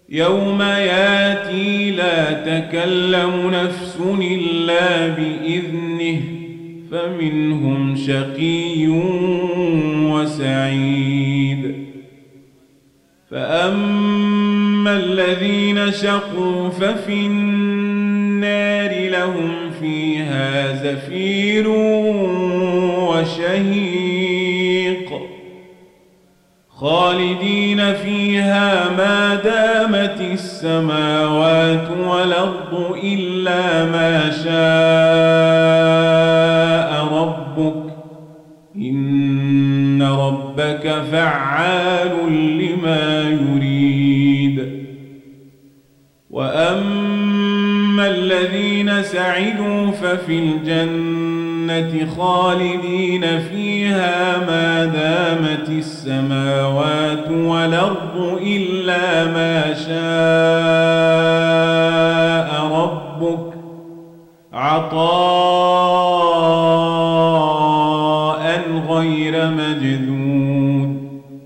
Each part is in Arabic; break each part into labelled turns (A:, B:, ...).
A: يوم ياتي لا تكلم نفس إلا بإذنه فمنهم شقي وسعيد. فأما الذين شقوا ففي النار لهم فيها زفير وشهيق خالدين فيها ما دامت السماوات والأرض إلا ما شاء ربك إن ربك فعال لما يريد. وأما الذين سعدوا ففي الجنة خالدين فيها ما دامت السماوات والأرض إلا ما شاء ربك عطاء غير مجذوذ.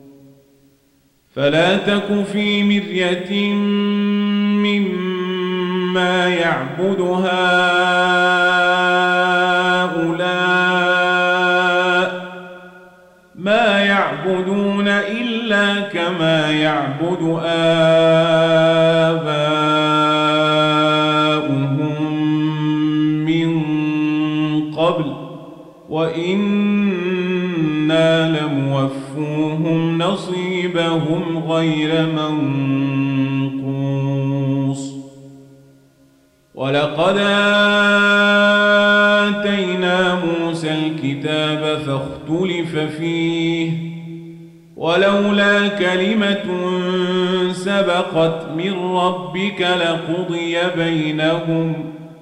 A: فلا تك في مرية مما يعبد هؤلاء ما يعبدون إلا كما يعبد آباؤهم من قبل وإنا لموفوهم نصيبهم غير منقوص. ولقد آتينا موسى الكتاب فاختلف فيه ولولا كلمة سبقت من ربك لقضي بينهم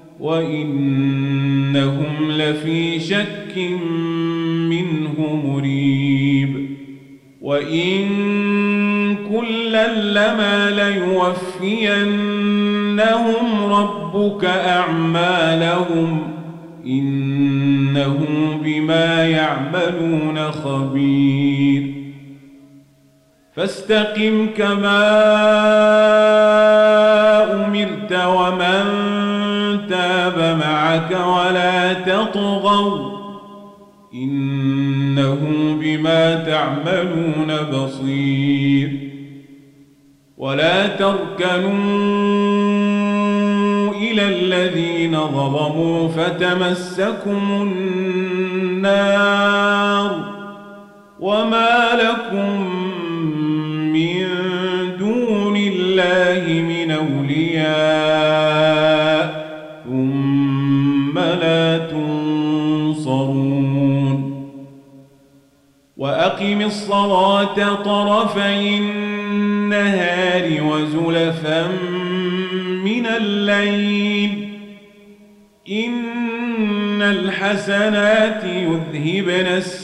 A: وإنهم لفي شك منه مريب. وإن كلا لما ليوفينهم ربك أعمالهم إنه بما يعملون خبير. فاستقم كما أمرت ومن تاب معك ولا تطغوا إنه بما تعملون بصير. ولا تركنوا إلى الذين ظلموا فتمسكم النار وما لكم من دون الله من أولياء ثم لا تنصرون. وأقم الصلاة طرفي النهار وزلفا من الليل إن الحسنات يذهبن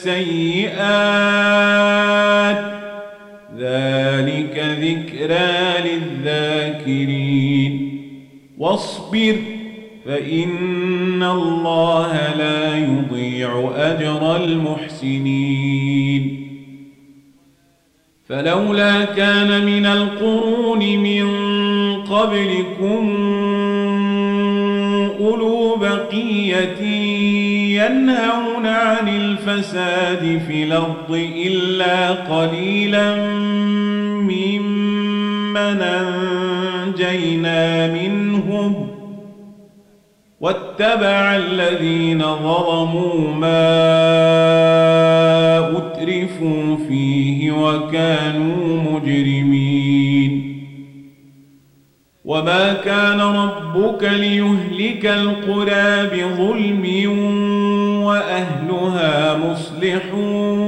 A: السيئات ذلك ذكرى للذاكرين. واصبر فإن الله لا يضيع أجر المحسنين. فلولا كان من القرون من قبلكم أولو بقية ينهون عن الفساد في الأرض إلا قليلا ممن أنجينا منهم واتبع الذين ظلموا ما أترفوا فيه وكانوا مجرمين. وما كان ربك ليهلك القرى بظلم وأهلها مصلحون